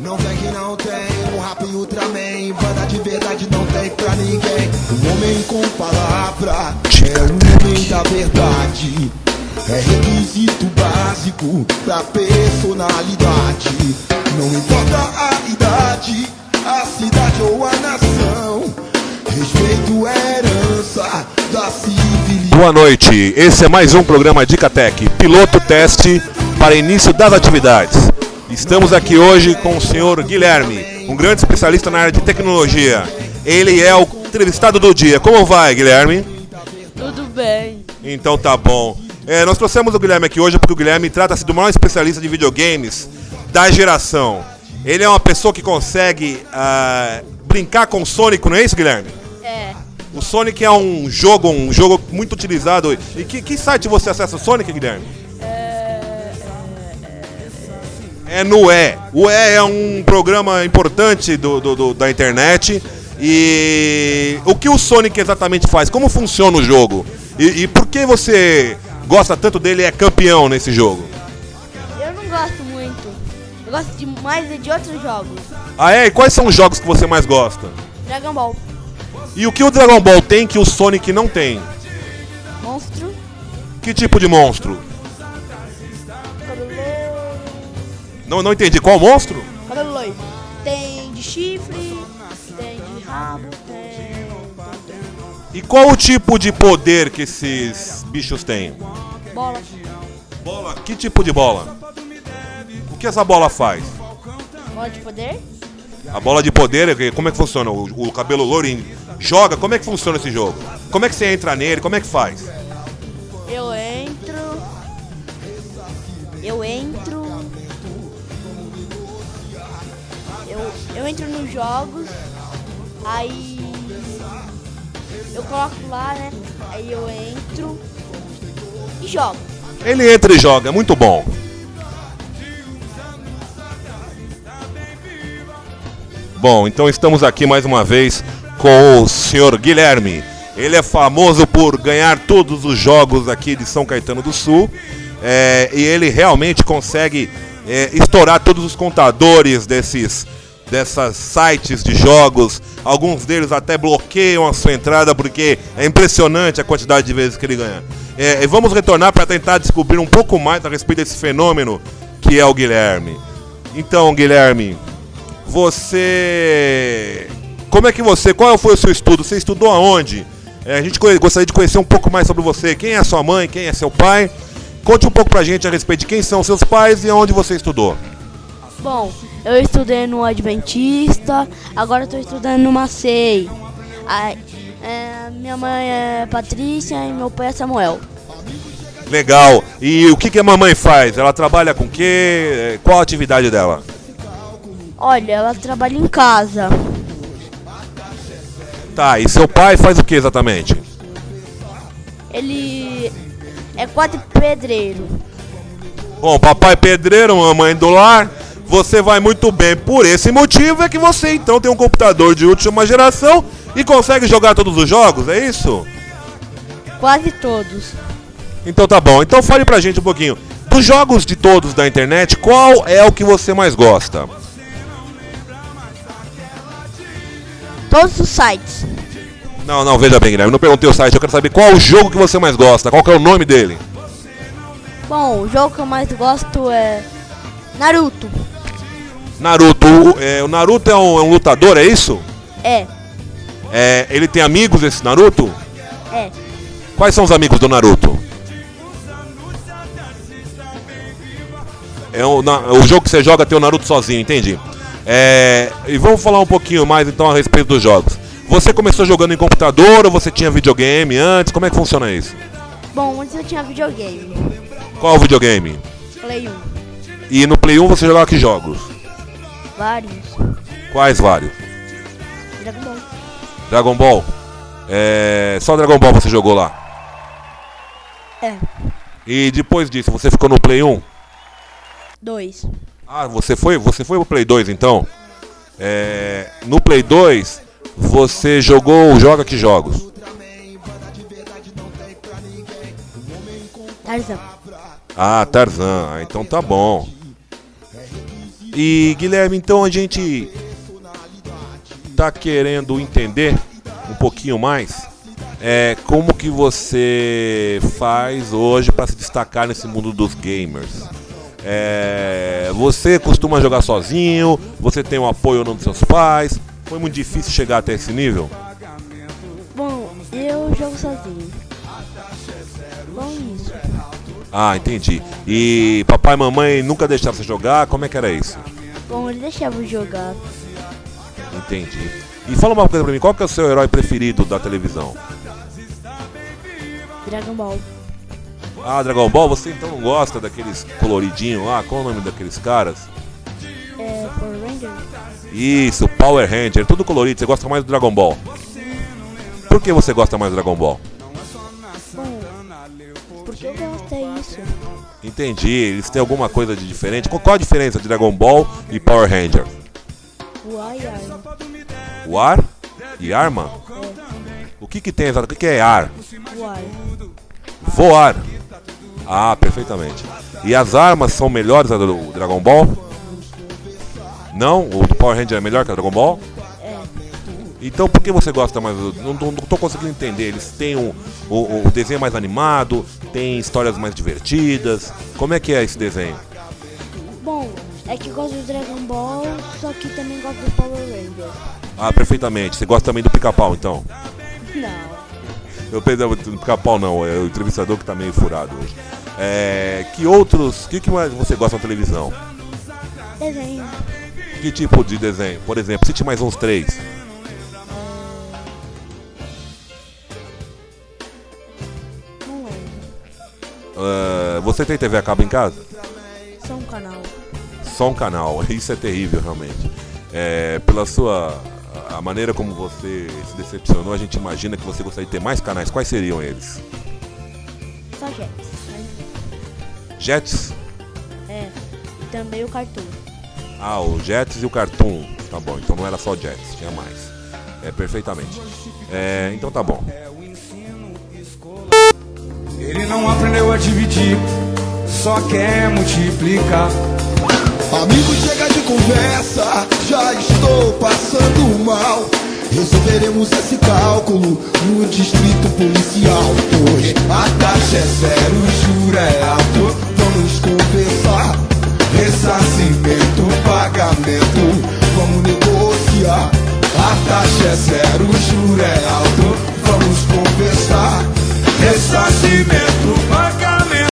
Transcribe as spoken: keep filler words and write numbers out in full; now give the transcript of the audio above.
Não vem que não tem, o rap e Ultraman, banda de verdade não tem pra ninguém. O homem com palavra é o homem da verdade. É requisito básico pra personalidade. Não importa a idade, a cidade ou a nação, respeito é herança da civilização. Boa noite, esse é mais um programa Dicatec, piloto teste para início das atividades. Estamos aqui hoje com o senhor Guilherme, um grande especialista na área de tecnologia. Ele é o entrevistado do dia. Como vai, Guilherme? Tudo bem. Então tá bom. É, nós trouxemos o Guilherme aqui hoje porque o Guilherme trata-se do maior especialista de videogames da geração. Ele é uma pessoa que consegue uh, brincar com o Sonic, não é isso, Guilherme? É. O Sonic é um jogo, um jogo muito utilizado. E que, que site você acessa o Sonic, Guilherme? É no E. O E é um programa importante do, do, do, da internet. E o que o Sonic exatamente faz? Como funciona o jogo? E, e por que você gosta tanto dele e é campeão nesse jogo? Eu não gosto muito. Eu gosto de mais de outros jogos. Ah é? E quais são os jogos que você mais gosta? Dragon Ball. E o que o Dragon Ball tem que o Sonic não tem? Monstro. Que tipo de monstro? Cabelo loiro. Não, não entendi. Qual monstro? Cabelo loiro. Tem de chifre, tem de rabo, tem... E qual o tipo de poder que esses bichos têm? Bola. Bola? Que tipo de bola? O que essa bola faz? Bola de poder. A bola de poder, como é que funciona? O, o cabelo loiro joga? Como é que funciona esse jogo? Como é que você entra nele? Como é que faz? Eu entro... Eu entro... Eu, eu entro nos jogos, aí... Eu coloco lá, né? Aí eu entro e jogo. Ele entra e joga, é muito bom. Bom, então estamos aqui mais uma vez com o senhor Guilherme. Ele é famoso por ganhar todos os jogos aqui de São Caetano do Sul. É, e ele realmente consegue é, estourar todos os contadores desses... dessas sites de jogos. Alguns deles até bloqueiam a sua entrada porque é impressionante a quantidade de vezes que ele ganha. É, e vamos retornar para tentar descobrir um pouco mais a respeito desse fenômeno que é o Guilherme. Então, Guilherme, você... Como é que você... Qual foi o seu estudo? Você estudou aonde? É, a gente gostaria de conhecer um pouco mais sobre você. Quem é a sua mãe? Quem é seu pai? Conte um pouco pra gente a respeito de quem são seus pais e aonde você estudou. Bom, eu estudei no Adventista, agora estou estudando no Macei. A, é, minha mãe é Patrícia e meu pai é Samuel. Legal. E o que, que a mamãe faz? Ela trabalha com o quê? Qual a atividade dela? Olha, ela trabalha em casa. Tá, e seu pai faz o que exatamente? Ele é quadripedreiro. Bom, papai pedreiro, mamãe do lar. Você vai muito bem. Por esse motivo é que você então tem um computador de última geração e consegue jogar todos os jogos, é isso? Quase todos. Então tá bom. Então fale pra gente um pouquinho. Dos jogos de todos da internet, qual é o que você mais gosta? Todos os sites. Não, não, veja bem, Guilherme. Eu não perguntei o site. Eu quero saber qual o jogo que você mais gosta. Qual que é o nome dele? Bom, o jogo que eu mais gosto é Naruto. Naruto. É, o Naruto é um, é um lutador, é isso? É. É, ele tem amigos, esse Naruto? É. Quais são os amigos do Naruto? É o, na, o jogo que você joga tem o Naruto sozinho, entendi. É, e vamos falar um pouquinho mais então a respeito dos jogos. Você começou jogando em computador ou você tinha videogame antes? Como é que funciona isso? Bom, antes eu tinha videogame. Qual o videogame? Play um. E no Play um você jogava que jogos? Vários. Quais vários? Dragon Ball. Dragon Ball? É, só Dragon Ball você jogou lá? É. E depois disso, você ficou no Play um? Dois. Ah, você foi, você foi pro Play dois então? É, no Play dois, você jogou, joga que jogos? Tarzan. Ah, Tarzan, ah, então tá bom. E Guilherme, então a gente tá querendo entender um pouquinho mais é, como que você faz hoje para se destacar nesse mundo dos gamers. É, você costuma jogar sozinho? Você tem um apoio ou não dos seus pais? Foi muito difícil chegar até esse nível? Bom, eu jogo sozinho. Bom, isso. Ah, entendi. E papai e mamãe nunca deixaram você jogar? Como é que era isso? Bom, ele deixava eu jogar. Entendi. E fala uma coisa pra mim, qual que é o seu herói preferido da televisão? Dragon Ball. Ah, Dragon Ball, você então não gosta daqueles coloridinhos lá? Qual é o nome daqueles caras? É, Power Ranger. Isso, Power Ranger, tudo colorido. Você gosta mais do Dragon Ball? Por que você gosta mais do Dragon Ball? Bom, porque eu gosto, é isso. Entendi, eles têm alguma coisa de diferente. Qual qual a diferença de Dragon Ball e Power Ranger? O ar e arma. O ar e arma? É, O que que tem exatamente? O que que é ar? o ar. Voar. Ah, perfeitamente. E as armas são melhores a do Dragon Ball? Não? O do Power Ranger é melhor que a Dragon Ball? É, Então por que você gosta mais? do- Não, não, não tô conseguindo entender. Eles têm um, o, o desenho mais animado, tem histórias mais divertidas. Como é que é esse desenho? bom, é que eu gosto do Dragon Ball, só que também gosto do Power Ranger. Ah, perfeitamente. Você gosta também do Pica-Pau, então? Não. Eu pensava do Pica-Pau não, é o entrevistador que tá meio furado hoje. É, que outros, que que mais você gosta na televisão? Desenho. Que tipo de desenho? Por exemplo, cite mais uns três. Não lembro. Ah, você tem T V a cabo em casa? Só um canal. Só um canal, isso é terrível realmente. É, pela sua a maneira como você se decepcionou, a gente imagina que você gostaria de ter mais canais. Quais seriam eles? Só Jets. Jets? É. E também o Cartoon. Ah, o Jets e o Cartoon. Tá bom, então não era só Jets, tinha mais. É, perfeitamente. É, então tá bom. Ele não aprendeu a dividir, só quer multiplicar. Amigo, chega de conversa, já estou passando mal. Resolveremos esse cálculo no distrito policial. Hoje a taxa é zero, o juro é alto. Vamos conversar, ressarcimento, pagamento. Vamos negociar. A taxa é zero, o juro é